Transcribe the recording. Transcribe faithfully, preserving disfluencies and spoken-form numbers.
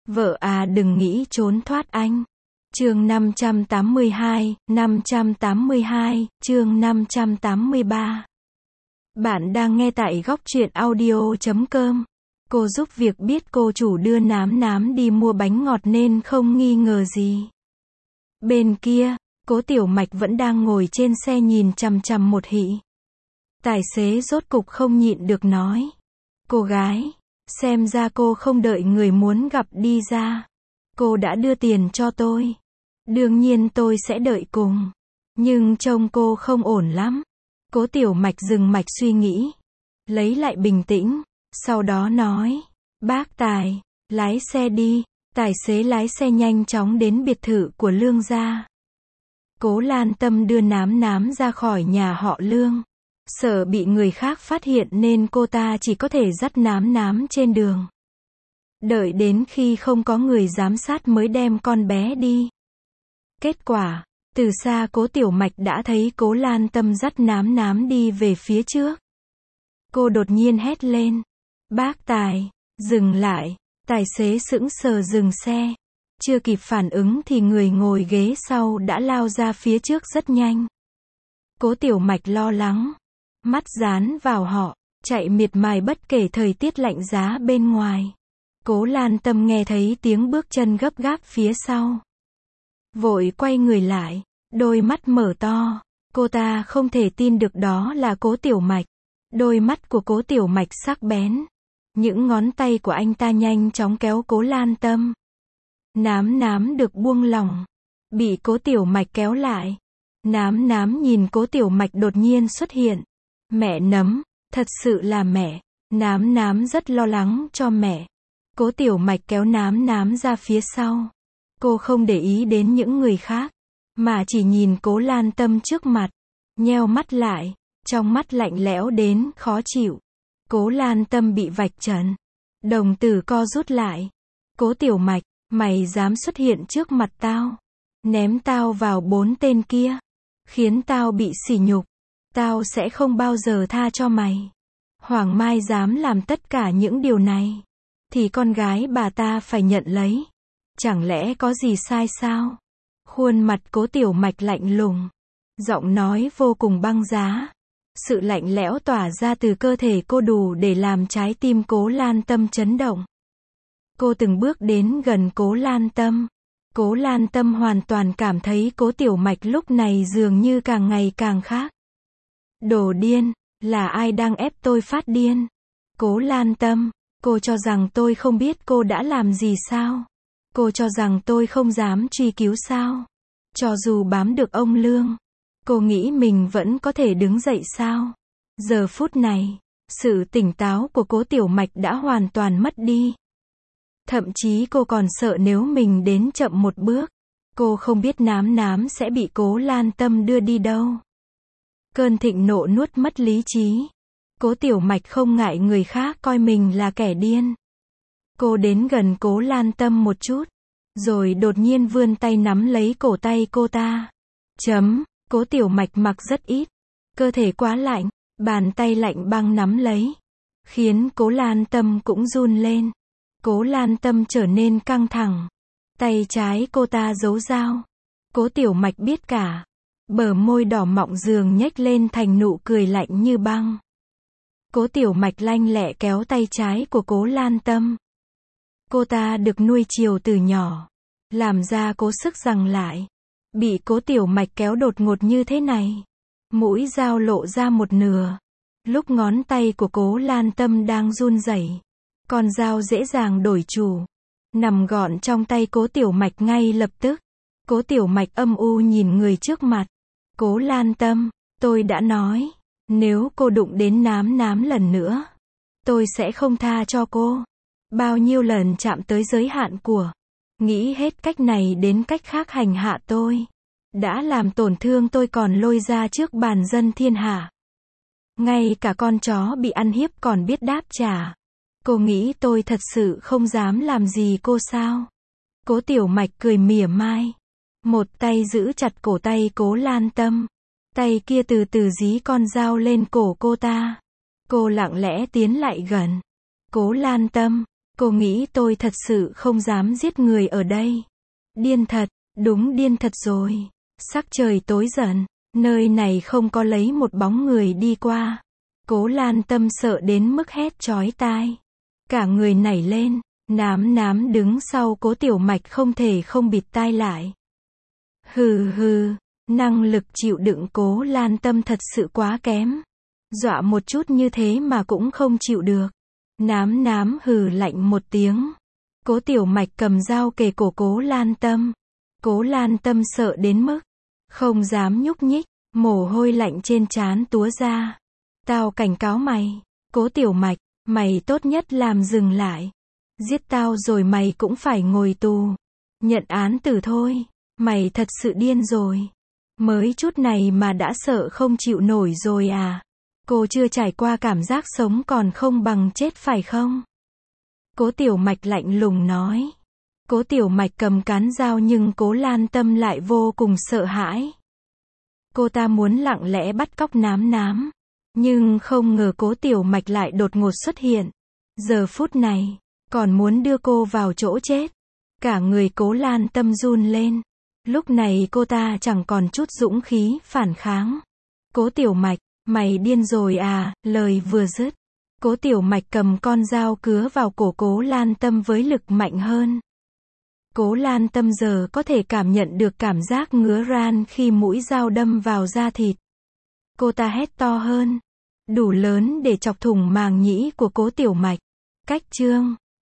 Vợ à đừng nghĩ trốn thoát anh. Chương năm trăm tám mươi hai, năm trăm tám mươi hai, chương năm trăm tám mươi ba. Bạn đang nghe tại góc truyện audio chấm com. Cô giúp việc biết cô chủ đưa Nám Nám đi mua bánh ngọt nên không nghi ngờ gì. Bên kia, Cố Tiểu Mạch vẫn đang ngồi trên xe nhìn chằm chằm một hị. Tài xế rốt cục không nhịn được nói. Cô gái, xem ra cô không đợi người muốn gặp đi ra. Cô đã đưa tiền cho tôi. Đương nhiên tôi sẽ đợi cùng. Nhưng trông cô không ổn lắm. Cố Tiểu Mạch dừng mạch suy nghĩ. Lấy lại bình tĩnh. Sau đó nói. Bác Tài, lái xe đi. Tài xế lái xe nhanh chóng đến biệt thự của Lương gia. Cố Lan Tâm đưa Nám Nám ra khỏi nhà họ Lương. Sợ bị người khác phát hiện nên cô ta chỉ có thể dắt Nám Nám trên đường. Đợi đến khi không có người giám sát mới đem con bé đi. Kết quả, từ xa Cố Tiểu Mạch đã thấy Cố Lan Tâm dắt Nám Nám đi về phía trước. Cô đột nhiên hét lên. Bác Tài, dừng lại. Tài xế sững sờ dừng xe. Chưa kịp phản ứng thì người ngồi ghế sau đã lao ra phía trước rất nhanh. Cố Tiểu Mạch lo lắng. Mắt dán vào họ, chạy miệt mài bất kể thời tiết lạnh giá bên ngoài. Cố Lan Tâm nghe thấy tiếng bước chân gấp gáp phía sau. Vội quay người lại, đôi mắt mở to. Cô ta không thể tin được đó là Cố Tiểu Mạch. Đôi mắt của Cố Tiểu Mạch sắc bén. Những ngón tay của anh ta nhanh chóng kéo Cố Lan Tâm. Nám Nám được buông lỏng, bị Cố Tiểu Mạch kéo lại. Nám Nám nhìn Cố Tiểu Mạch đột nhiên xuất hiện. Mẹ nấm, thật sự là mẹ. Nám Nám rất lo lắng cho mẹ. Cố Tiểu Mạch kéo Nám Nám ra phía sau. Cô không để ý đến những người khác, mà chỉ nhìn Cố Lan Tâm trước mặt. Nheo mắt lại, trong mắt lạnh lẽo đến khó chịu. Cố Lan Tâm bị vạch trần. Đồng tử co rút lại. Cố Tiểu Mạch, mày dám xuất hiện trước mặt tao. Ném tao vào bốn tên kia. Khiến tao bị sỉ nhục. Tao sẽ không bao giờ tha cho mày. Hoàng Mai dám làm tất cả những điều này. Thì con gái bà ta phải nhận lấy. Chẳng lẽ có gì sai sao? Khuôn mặt Cố Tiểu Mạch lạnh lùng. Giọng nói vô cùng băng giá. Sự lạnh lẽo tỏa ra từ cơ thể cô đủ để làm trái tim Cố Lan Tâm chấn động. Cô từng bước đến gần Cố Lan Tâm. Cố Lan Tâm hoàn toàn cảm thấy Cố Tiểu Mạch lúc này dường như càng ngày càng khác. Đồ điên, là ai đang ép tôi phát điên? Cố Lan Tâm, cô cho rằng tôi không biết cô đã làm gì sao? Cô cho rằng tôi không dám truy cứu sao? Cho dù bám được ông Lương, cô nghĩ mình vẫn có thể đứng dậy sao? Giờ phút này, sự tỉnh táo của Cố Tiểu Mạch đã hoàn toàn mất đi. Thậm chí cô còn sợ nếu mình đến chậm một bước, cô không biết Nám Nám sẽ bị Cố Lan Tâm đưa đi đâu. Cơn thịnh nộ nuốt mất lý trí. Cố Tiểu Mạch không ngại người khác coi mình là kẻ điên. Cô đến gần Cố Lan Tâm một chút, rồi đột nhiên vươn tay nắm lấy cổ tay cô ta. Chấm, Cố Tiểu Mạch mặc rất ít, cơ thể quá lạnh, bàn tay lạnh băng nắm lấy, khiến Cố Lan Tâm cũng run lên. Cố Lan Tâm trở nên căng thẳng. Tay trái cô ta giấu dao. Cố Tiểu Mạch biết cả. Bờ môi đỏ mọng dường nhếch lên thành nụ cười lạnh như băng. Cố Tiểu Mạch lanh lẹ kéo tay trái của Cố Lan Tâm. Cô ta được nuôi chiều từ nhỏ, làm ra cố sức giằng lại. Bị Cố Tiểu Mạch kéo đột ngột như thế này, mũi dao lộ ra một nửa. Lúc ngón tay của Cố Lan Tâm đang run rẩy, con dao dễ dàng đổi chủ, nằm gọn trong tay Cố Tiểu Mạch ngay lập tức. Cố Tiểu Mạch âm u nhìn người trước mặt. Cố Lan Tâm, tôi đã nói, nếu cô đụng đến Nám Nám lần nữa, tôi sẽ không tha cho cô. Bao nhiêu lần chạm tới giới hạn của, nghĩ hết cách này đến cách khác hành hạ tôi. Đã làm tổn thương tôi còn lôi ra trước bàn dân thiên hạ. Ngay cả con chó bị ăn hiếp còn biết đáp trả. Cô nghĩ tôi thật sự không dám làm gì cô sao? Cố Tiểu Mạch cười mỉa mai. Một tay giữ chặt cổ tay Cố Lan Tâm. Tay kia từ từ dí con dao lên cổ cô ta. Cô lặng lẽ tiến lại gần. Cố Lan Tâm, Cô nghĩ tôi thật sự không dám giết người ở đây. Điên thật, đúng điên thật rồi. Sắc trời tối dần, nơi này không có lấy một bóng người đi qua. Cố Lan Tâm sợ đến mức hét chói tai. Cả người nảy lên, nám nám đứng sau Cố Tiểu Mạch không thể không bịt tai lại. Hừ hừ, năng lực chịu đựng Cố Lan Tâm thật sự quá kém. Dọa một chút như thế mà cũng không chịu được. Nám nám hừ lạnh một tiếng. Cố Tiểu Mạch cầm dao kề cổ Cố Lan Tâm. Cố Lan Tâm sợ đến mức không dám nhúc nhích, mồ hôi lạnh trên trán túa ra. Tao cảnh cáo mày, Cố Tiểu Mạch, mày tốt nhất làm dừng lại. Giết tao rồi mày cũng phải ngồi tù. Nhận án tử thôi, mày thật sự điên rồi. Mới chút này mà đã sợ không chịu nổi rồi à? Cô chưa trải qua cảm giác sống còn không bằng chết phải không? Cố Tiểu Mạch lạnh lùng nói. Cố Tiểu Mạch cầm cán dao nhưng Cố Lan Tâm lại vô cùng sợ hãi. Cô ta muốn lặng lẽ bắt cóc nám nám. Nhưng không ngờ Cố Tiểu Mạch lại đột ngột xuất hiện. Giờ phút này, còn muốn đưa cô vào chỗ chết. Cả người Cố Lan Tâm run lên. Lúc này cô ta chẳng còn chút dũng khí phản kháng. Cố Tiểu Mạch, mày điên rồi à? Lời vừa dứt, Cố Tiểu Mạch cầm con dao cứa vào cổ Cố Lan Tâm với lực mạnh hơn. Cố Lan Tâm giờ có thể cảm nhận được cảm giác ngứa ran khi mũi dao đâm vào da thịt. Cô ta hét to hơn, đủ lớn để chọc thủng màng nhĩ của Cố Tiểu Mạch. Cách chương